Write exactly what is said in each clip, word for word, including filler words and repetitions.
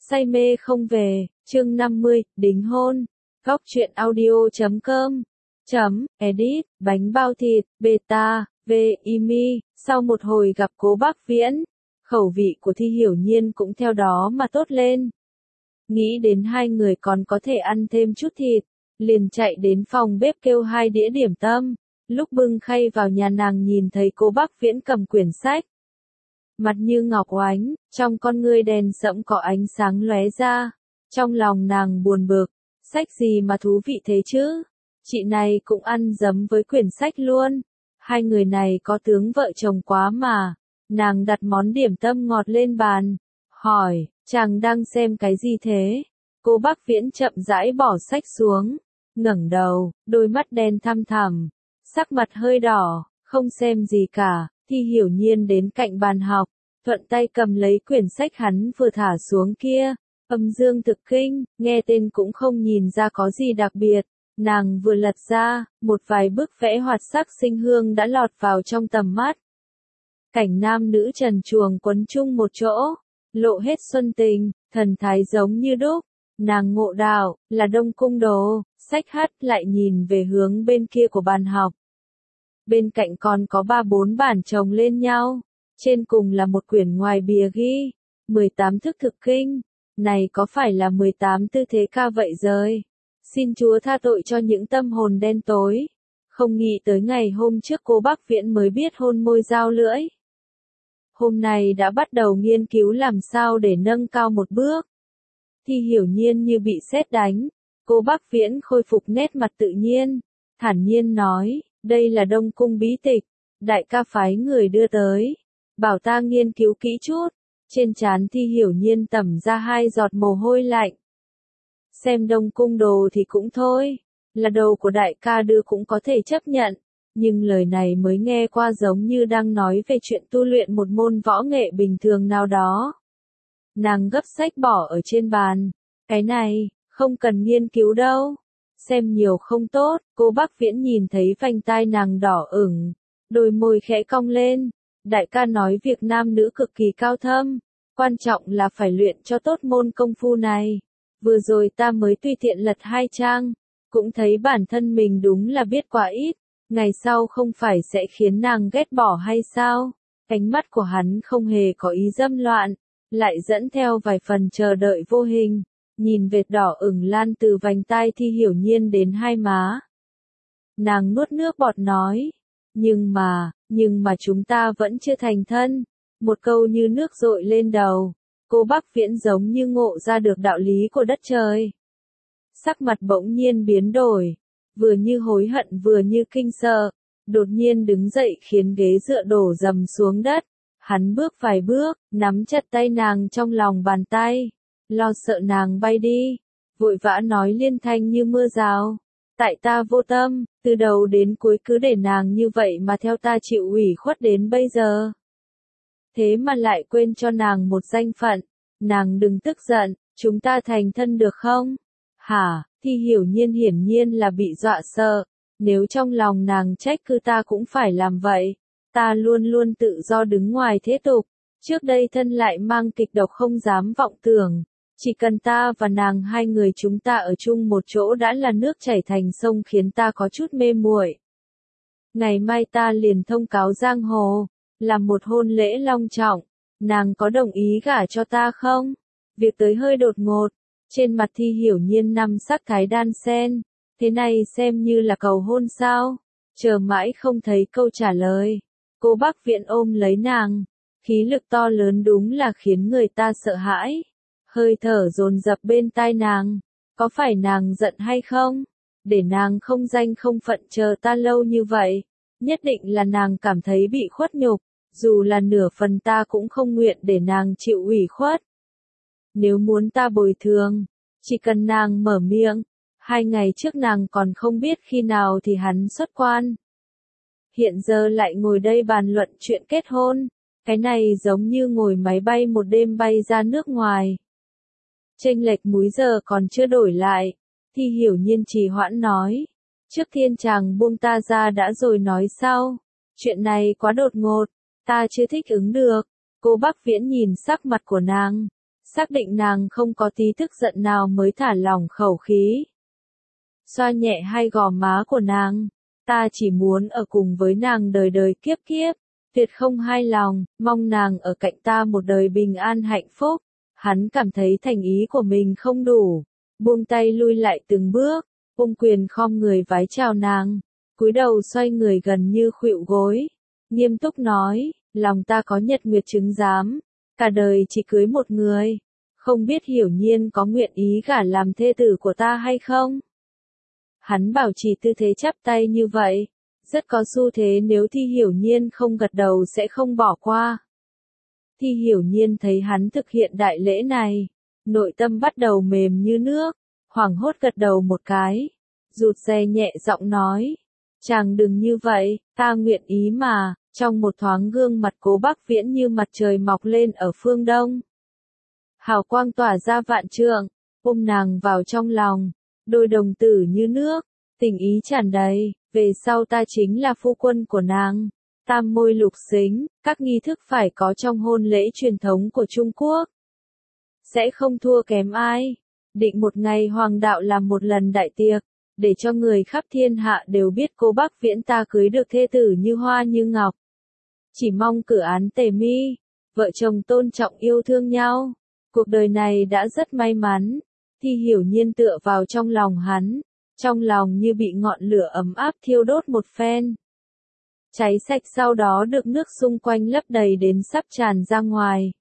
Say mê không về, chương năm mươi, đính hôn. Góc truyện audio chấm com chấm edit, bánh bao thịt, beta, về imi. Sau một hồi gặp Cố Bác Viễn, khẩu vị của Thi Hiểu Nhiên cũng theo đó mà tốt lên. Nghĩ đến hai người còn có thể ăn thêm chút thịt, liền chạy đến phòng bếp kêu hai đĩa điểm tâm. Lúc bưng khay vào nhà nàng nhìn thấy Cố Bác Viễn cầm quyển sách. Mặt như ngọc oánh, trong con ngươi đèn sẫm có ánh sáng lóe ra. Trong lòng nàng buồn bực, sách gì mà thú vị thế chứ? Chị này cũng ăn dấm với quyển sách luôn. Hai người này có tướng vợ chồng quá mà. Nàng đặt món điểm tâm ngọt lên bàn, hỏi, chàng đang xem cái gì thế? Cố Bác Viễn chậm rãi bỏ sách xuống, ngẩng đầu, đôi mắt đen thăm thẳm, sắc mặt hơi đỏ, không xem gì cả. Thi Hiểu Nhiên đến cạnh bàn học, thuận tay cầm lấy quyển sách hắn vừa thả xuống kia. Âm dương thực kinh, nghe tên cũng không nhìn ra có gì đặc biệt. Nàng vừa lật ra, một vài bức vẽ hoạt sắc sinh hương đã lọt vào trong tầm mắt. Cảnh nam nữ trần truồng quấn chung một chỗ, lộ hết xuân tình, thần thái giống như đúc. Nàng ngộ đạo, là Đông Cung đồ, sách hắt lại nhìn về hướng bên kia của bàn học. Bên cạnh còn có ba bốn bản chồng lên nhau, trên cùng là một quyển ngoài bìa ghi, mười tám thức thực kinh, này có phải là mười tám tư thế ca vậy rồi? Xin Chúa tha tội cho những tâm hồn đen tối. Không nghĩ tới ngày hôm trước Cố Bác Viễn mới biết hôn môi giao lưỡi. Hôm nay đã bắt đầu nghiên cứu làm sao để nâng cao một bước. Thi Hiểu Nhiên như bị sét đánh. Cố Bác Viễn khôi phục nét mặt tự nhiên, thản nhiên nói, đây là Đông Cung bí tịch, đại ca phái người đưa tới, bảo ta nghiên cứu kỹ chút. Trên trán Thi Hiểu Nhiên tẩm ra hai giọt mồ hôi lạnh. Xem Đông Cung đồ thì cũng thôi, là đồ của đại ca đưa cũng có thể chấp nhận, nhưng lời này mới nghe qua giống như đang nói về chuyện tu luyện một môn võ nghệ bình thường nào đó. Nàng gấp sách bỏ ở trên bàn, cái này, không cần nghiên cứu đâu, xem nhiều không tốt. Cố Bác Viễn nhìn thấy vành tai nàng đỏ ửng, đôi môi khẽ cong lên. Đại ca nói việc nam nữ cực kỳ cao thâm, quan trọng là phải luyện cho tốt môn công phu này. Vừa rồi ta mới tùy tiện lật hai trang, cũng thấy bản thân mình đúng là biết quá ít, ngày sau không phải sẽ khiến nàng ghét bỏ hay sao? Ánh mắt của hắn không hề có ý dâm loạn, lại dẫn theo vài phần chờ đợi vô hình, nhìn vệt đỏ ửng lan từ vành tai Thi Hiểu Nhiên đến hai má. Nàng nuốt nước bọt nói, nhưng mà, nhưng mà chúng ta vẫn chưa thành thân. Một câu như nước dội lên đầu. Cố Bác Viễn giống như ngộ ra được đạo lý của đất trời. Sắc mặt bỗng nhiên biến đổi, vừa như hối hận vừa như kinh sợ, đột nhiên đứng dậy khiến ghế dựa đổ dầm xuống đất. Hắn bước vài bước, nắm chặt tay nàng trong lòng bàn tay, lo sợ nàng bay đi, vội vã nói liên thanh như mưa rào. Tại ta vô tâm, từ đầu đến cuối cứ để nàng như vậy mà theo ta chịu ủy khuất đến bây giờ. Thế mà lại quên cho nàng một danh phận, nàng đừng tức giận, chúng ta thành thân được không? Hả? Thi Hiểu Nhiên hiển nhiên là bị dọa sợ, nếu trong lòng nàng trách cứ ta cũng phải làm vậy, ta luôn luôn tự do đứng ngoài thế tục, trước đây thân lại mang kịch độc không dám vọng tưởng, chỉ cần ta và nàng hai người chúng ta ở chung một chỗ đã là nước chảy thành sông khiến ta có chút mê muội. Ngày mai ta liền thông cáo giang hồ, làm một hôn lễ long trọng, nàng có đồng ý gả cho ta không? Việc tới hơi đột ngột, trên mặt Thi Hiểu Nhiên năm sắc thái đan sen, thế này xem như là cầu hôn sao? Chờ mãi không thấy câu trả lời, Cố Bác Viễn ôm lấy nàng, khí lực to lớn đúng là khiến người ta sợ hãi, hơi thở dồn dập bên tai nàng, có phải nàng giận hay không? Để nàng không danh không phận chờ ta lâu như vậy, nhất định là nàng cảm thấy bị khuất nhục. Dù là nửa phần ta cũng không nguyện để nàng chịu ủy khuất. Nếu muốn ta bồi thường, chỉ cần nàng mở miệng. Hai ngày trước nàng còn không biết khi nào thì hắn xuất quan. Hiện giờ lại ngồi đây bàn luận chuyện kết hôn. Cái này giống như ngồi máy bay một đêm bay ra nước ngoài. Chênh lệch múi giờ còn chưa đổi lại. Thi Hiểu Nhiên trì hoãn nói. Trước tiên chàng buông ta ra đã rồi nói sau. Chuyện này quá đột ngột. Ta chưa thích ứng được. Cố Bác Viễn nhìn sắc mặt của nàng, xác định nàng không có tí tức giận nào mới thả lỏng khẩu khí. Xoa nhẹ hai gò má của nàng, ta chỉ muốn ở cùng với nàng đời đời kiếp kiếp, tuyệt không hai lòng, mong nàng ở cạnh ta một đời bình an hạnh phúc. Hắn cảm thấy thành ý của mình không đủ, buông tay lui lại từng bước, ôm quyền khom người vái chào nàng, cúi đầu xoay người gần như khuỵu gối, nghiêm túc nói, lòng ta có nhật nguyệt chứng giám, cả đời chỉ cưới một người, không biết Hiểu Nhiên có nguyện ý gả làm thê tử của ta hay không? Hắn bảo trì tư thế chắp tay như vậy, rất có xu thế nếu Thi Hiểu Nhiên không gật đầu sẽ không bỏ qua. Thi Hiểu Nhiên thấy hắn thực hiện đại lễ này, nội tâm bắt đầu mềm như nước, hoảng hốt gật đầu một cái, rụt rè nhẹ giọng nói, chàng đừng như vậy, ta nguyện ý mà. Trong một thoáng gương mặt Cố Bắc Viễn như mặt trời mọc lên ở phương đông. Hào quang tỏa ra vạn trượng, ôm nàng vào trong lòng, đôi đồng tử như nước, tình ý tràn đầy, về sau ta chính là phu quân của nàng. Tam môi lục xính, các nghi thức phải có trong hôn lễ truyền thống của Trung Quốc. Sẽ không thua kém ai, định một ngày hoàng đạo làm một lần đại tiệc, để cho người khắp thiên hạ đều biết Cố Bắc Viễn ta cưới được thê tử như hoa như ngọc. Chỉ mong cử án tề mi, vợ chồng tôn trọng yêu thương nhau. Cuộc đời này đã rất may mắn. Thi Hiểu Nhiên tựa vào trong lòng hắn, trong lòng như bị ngọn lửa ấm áp thiêu đốt một phen. Cháy sạch sau đó được nước xung quanh lấp đầy đến sắp tràn ra ngoài.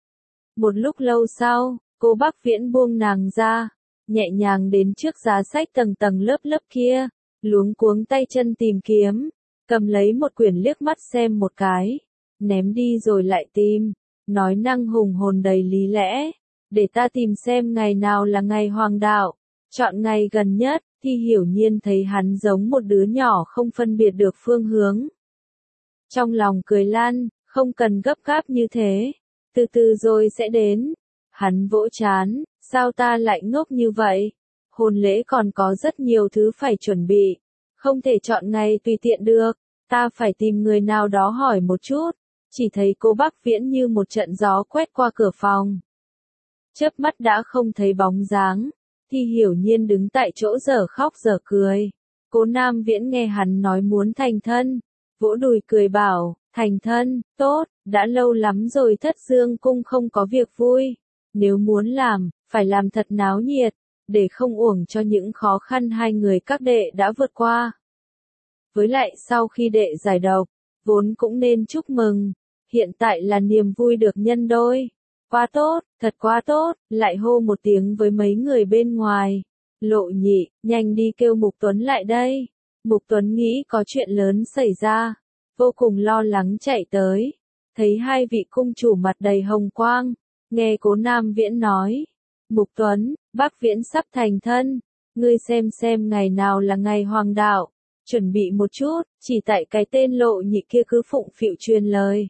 Một lúc lâu sau, Cố Bắc Viễn buông nàng ra, nhẹ nhàng đến trước giá sách tầng tầng lớp lớp kia, luống cuống tay chân tìm kiếm, cầm lấy một quyển liếc mắt xem một cái, ném đi rồi lại tìm, nói năng hùng hồn đầy lý lẽ, để ta tìm xem ngày nào là ngày hoàng đạo, chọn ngày gần nhất. Thi Hiểu Nhiên thấy hắn giống một đứa nhỏ không phân biệt được phương hướng. Trong lòng cười lan, không cần gấp gáp như thế, từ từ rồi sẽ đến. Hắn vỗ chán, sao ta lại ngốc như vậy? Hôn lễ còn có rất nhiều thứ phải chuẩn bị, không thể chọn ngày tùy tiện được, ta phải tìm người nào đó hỏi một chút. Chỉ thấy Cố Bắc Viễn như một trận gió quét qua cửa phòng. Chớp mắt đã không thấy bóng dáng. Thi Hiểu Nhiên đứng tại chỗ dở khóc dở cười. Cố Nam Viễn nghe hắn nói muốn thành thân, vỗ đùi cười bảo, thành thân, tốt, đã lâu lắm rồi Thất Dương Cung không có việc vui. Nếu muốn làm, phải làm thật náo nhiệt, để không uổng cho những khó khăn hai người các đệ đã vượt qua. Với lại sau khi đệ giải độc, vốn cũng nên chúc mừng, hiện tại là niềm vui được nhân đôi. Quá tốt, thật quá tốt, lại hô một tiếng với mấy người bên ngoài. Lộ Nhị, nhanh đi kêu Mục Tuấn lại đây. Mục Tuấn nghĩ có chuyện lớn xảy ra, vô cùng lo lắng chạy tới. Thấy hai vị cung chủ mặt đầy hồng quang, nghe Cố Nam Viễn nói. Mục Tuấn, Bắc Viễn sắp thành thân, ngươi xem xem ngày nào là ngày hoàng đạo, chuẩn bị một chút, chỉ tại cái tên Lộ Nhị kia cứ phụng phịu truyền lời.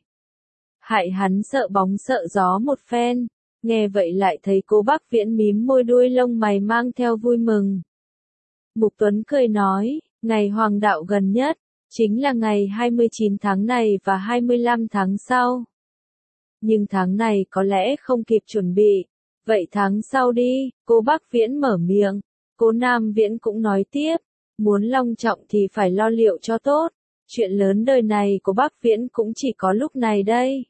Hại hắn sợ bóng sợ gió một phen, nghe vậy lại thấy Cố Bắc Viễn mím môi đuôi lông mày mang theo vui mừng. Mục Tuấn cười nói, ngày hoàng đạo gần nhất, chính là ngày hai mươi chín tháng này và hai mươi lăm tháng sau. Nhưng tháng này có lẽ không kịp chuẩn bị, vậy tháng sau đi. Cố Bắc Viễn mở miệng, Cố Nam Viễn cũng nói tiếp, muốn long trọng thì phải lo liệu cho tốt, chuyện lớn đời này của Bắc Viễn cũng chỉ có lúc này đây.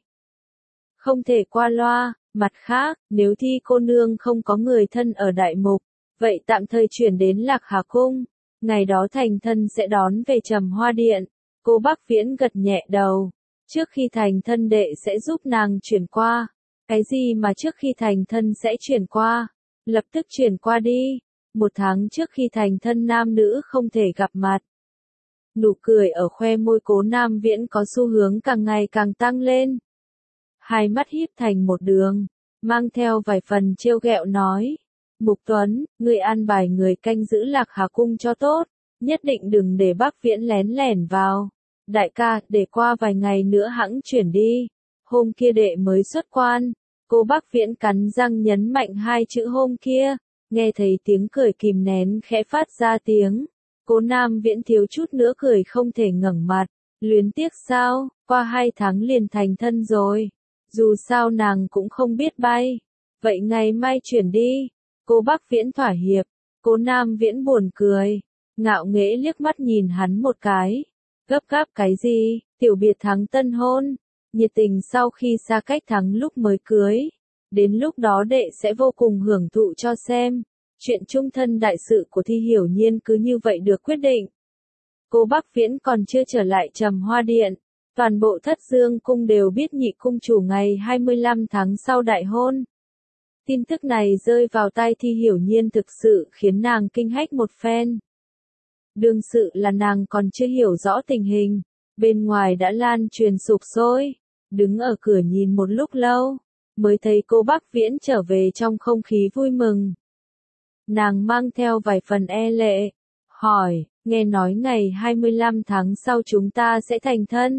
Không thể qua loa, mặt khác, nếu Thi cô nương không có người thân ở Đại Mục, vậy tạm thời chuyển đến Lạc Hà Cung, ngày đó thành thân sẽ đón về Trầm Hoa Điện. Cố Bắc Viễn gật nhẹ đầu, trước khi thành thân đệ sẽ giúp nàng chuyển qua. Cái gì mà trước khi thành thân sẽ chuyển qua? Lập tức chuyển qua đi. Một tháng trước khi thành thân nam nữ không thể gặp mặt. Nụ cười ở khoe môi Cố Nam Viễn có xu hướng càng ngày càng tăng lên. Hai mắt híp thành một đường, mang theo vài phần trêu ghẹo nói. Mục Tuấn, ngươi an bài người canh giữ Lạc Hà Cung cho tốt, nhất định đừng để Bắc Viễn lén lẻn vào. Đại ca, để qua vài ngày nữa hẵng chuyển đi. Hôm kia đệ mới xuất quan. Cố Bắc Viễn cắn răng nhấn mạnh hai chữ hôm kia, nghe thấy tiếng cười kìm nén khẽ phát ra tiếng. Cố Nam Viễn thiếu chút nữa cười không thể ngẩng mặt, luyến tiếc sao, qua hai tháng liền thành thân rồi. Dù sao nàng cũng không biết bay. vậy ngày mai chuyển đi. Cố Bắc Viễn thỏa hiệp, Cố Nam Viễn buồn cười, ngạo nghễ liếc mắt nhìn hắn một cái. Gấp gáp cái gì, tiểu biệt thắng tân hôn, nhiệt tình sau khi xa cách thắng lúc mới cưới. Đến lúc đó đệ sẽ vô cùng hưởng thụ cho xem. Chuyện chung thân đại sự của Thi Hiểu Nhiên cứ như vậy được quyết định. Cố Bắc Viễn còn chưa trở lại Trầm Hoa Điện. Toàn bộ Thất Dương Cung đều biết nhị cung chủ ngày hai mươi lăm tháng sau đại hôn. Tin tức này rơi vào tai Thi Hiểu Nhiên thực sự khiến nàng kinh hách một phen. Đương sự là nàng còn chưa hiểu rõ tình hình, bên ngoài đã lan truyền sục sôi, đứng ở cửa nhìn một lúc lâu, mới thấy Cố Bắc Viễn trở về trong không khí vui mừng. Nàng mang theo vài phần e lệ, hỏi, nghe nói ngày hai mươi lăm tháng sau chúng ta sẽ thành thân.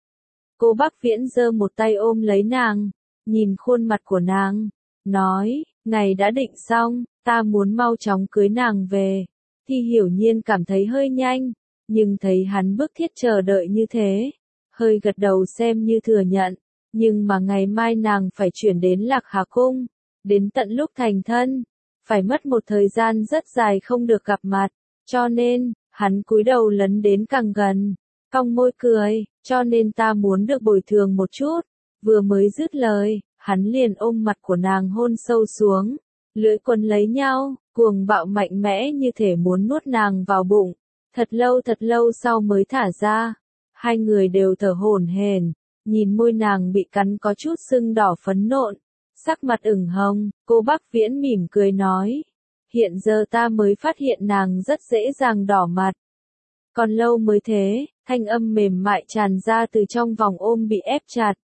Cố Bắc Viễn giơ một tay ôm lấy nàng, nhìn khuôn mặt của nàng, nói, ngày đã định xong, ta muốn mau chóng cưới nàng về. Thi Hiểu Nhiên cảm thấy hơi nhanh, nhưng thấy hắn bức thiết chờ đợi như thế, hơi gật đầu xem như thừa nhận, nhưng mà ngày mai nàng phải chuyển đến Lạc Hà Cung, đến tận lúc thành thân, phải mất một thời gian rất dài không được gặp mặt, cho nên, hắn cúi đầu lấn đến càng gần, cong môi cười, cho nên ta muốn được bồi thường một chút. Vừa mới dứt lời, hắn liền ôm mặt của nàng hôn sâu xuống, lưỡi quấn lấy nhau, cuồng bạo mạnh mẽ như thể muốn nuốt nàng vào bụng. Thật lâu thật lâu sau mới thả ra, hai người đều thở hổn hển, nhìn môi nàng bị cắn có chút sưng đỏ phấn nộn, sắc mặt ửng hồng. Cố Bắc Viễn mỉm cười nói, hiện giờ ta mới phát hiện nàng rất dễ dàng đỏ mặt. Còn lâu mới thế, thanh âm mềm mại tràn ra từ trong vòng ôm bị ép chặt.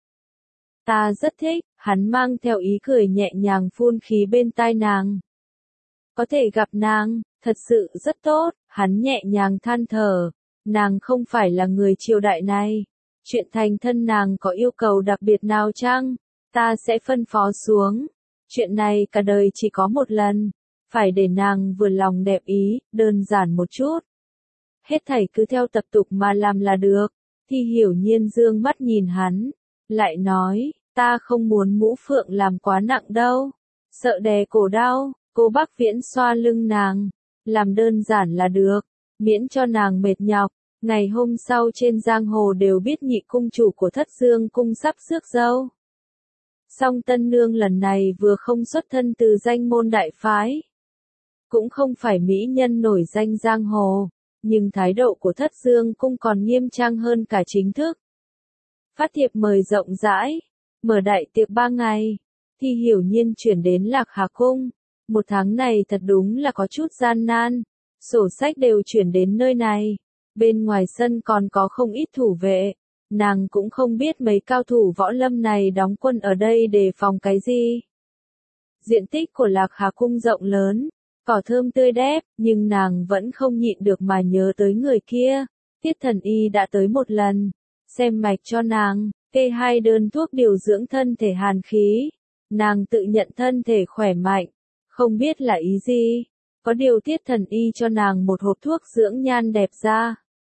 Ta rất thích, hắn mang theo ý cười nhẹ nhàng phun khí bên tai nàng. Có thể gặp nàng, thật sự rất tốt, hắn nhẹ nhàng than thở, nàng không phải là người triều đại này. Chuyện thành thân nàng có yêu cầu đặc biệt nào chăng? Ta sẽ phân phó xuống. Chuyện này cả đời chỉ có một lần, phải để nàng vừa lòng đẹp ý, đơn giản một chút. Hết thảy cứ theo tập tục mà làm là được. Thi Hiểu Nhiên dương mắt nhìn hắn, lại nói, ta không muốn mũ phượng làm quá nặng đâu, sợ đè cổ đau. Cố Bắc Viễn xoa lưng nàng, làm đơn giản là được, miễn cho nàng mệt nhọc. Ngày hôm sau trên giang hồ đều biết nhị cung chủ của Thất Dương Cung sắp rước dâu. Song tân nương lần này vừa không xuất thân từ danh môn đại phái, cũng không phải mỹ nhân nổi danh giang hồ, nhưng thái độ của Thất Dương Cung còn nghiêm trang hơn cả chính thức. Phát thiệp mời rộng rãi, mở đại tiệc ba ngày, Thi Hiểu Nhiên chuyển đến Lạc Hà Cung. Một tháng này thật đúng là có chút gian nan, sổ sách đều chuyển đến nơi này, bên ngoài sân còn có không ít thủ vệ, nàng cũng không biết mấy cao thủ võ lâm này đóng quân ở đây để phòng cái gì. Diện tích của Lạc Hà Cung rộng lớn, cỏ thơm tươi đẹp, nhưng nàng vẫn không nhịn được mà nhớ tới người kia. Tiết Thần Y đã tới một lần, xem mạch cho nàng, kê hai đơn thuốc điều dưỡng thân thể hàn khí, nàng tự nhận thân thể khỏe mạnh. Không biết là ý gì, có điều Tiết Thần Y cho nàng một hộp thuốc dưỡng nhan đẹp ra.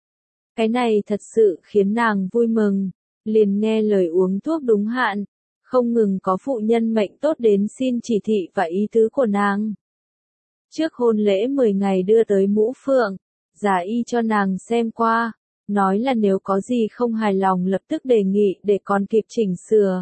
Cái này thật sự khiến nàng vui mừng, liền nghe lời uống thuốc đúng hạn, không ngừng có phụ nhân mệnh tốt đến xin chỉ thị và ý tứ của nàng. Trước hôn lễ mười ngày đưa tới mũ phượng, giả y cho nàng xem qua, nói là nếu có gì không hài lòng lập tức đề nghị để còn kịp chỉnh sửa.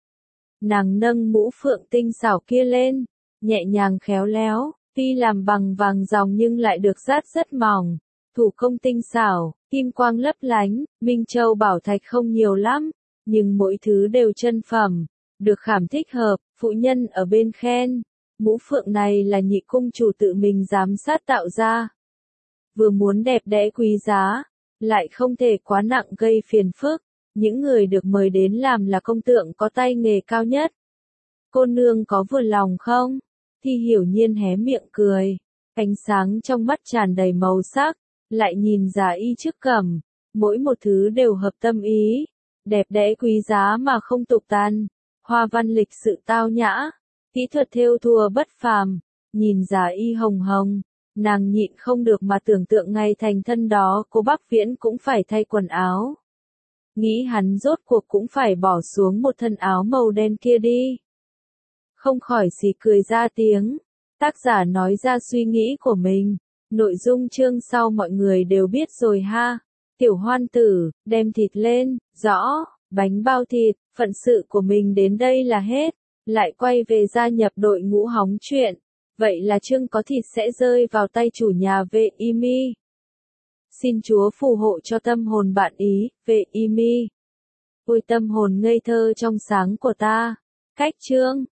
Nàng nâng mũ phượng tinh xảo kia lên, nhẹ nhàng khéo léo, tuy làm bằng vàng ròng nhưng lại được dát rất mỏng, thủ công tinh xảo, kim quang lấp lánh, minh châu bảo thạch không nhiều lắm, nhưng mỗi thứ đều chân phẩm, được khảm thích hợp. Phụ nhân ở bên khen, mũ phượng này là nhị cung chủ tự mình giám sát tạo ra, vừa muốn đẹp đẽ quý giá, lại không thể quá nặng gây phiền phức. Những người được mời đến làm là công tượng có tay nghề cao nhất. Cô nương có vừa lòng không? Thi Hiểu Nhiên hé miệng cười, ánh sáng trong mắt tràn đầy màu sắc, lại nhìn giả y trước cẩm, mỗi một thứ đều hợp tâm ý, đẹp đẽ quý giá mà không tục tàn, hoa văn lịch sự tao nhã, kỹ thuật thêu thùa bất phàm. Nhìn giả y hồng hồng, nàng nhịn không được mà tưởng tượng ngày thành thân đó Cố Bắc Viễn cũng phải thay quần áo. Nghĩ hắn rốt cuộc cũng phải bỏ xuống một thân áo màu đen kia đi. không khỏi xì cười ra tiếng. Tác giả nói ra suy nghĩ của mình. Nội dung chương sau mọi người đều biết rồi ha. Tiểu hoan tử, đem thịt lên, rõ, bánh bao thịt, phận sự của mình đến đây là hết. Lại quay về gia nhập đội ngũ hóng chuyện. Vậy là chương có thịt sẽ rơi vào tay chủ nhà về Imi. Xin Chúa phù hộ cho tâm hồn bạn ý, về Imi. Ôi tâm hồn ngây thơ trong sáng của ta. Cách chương.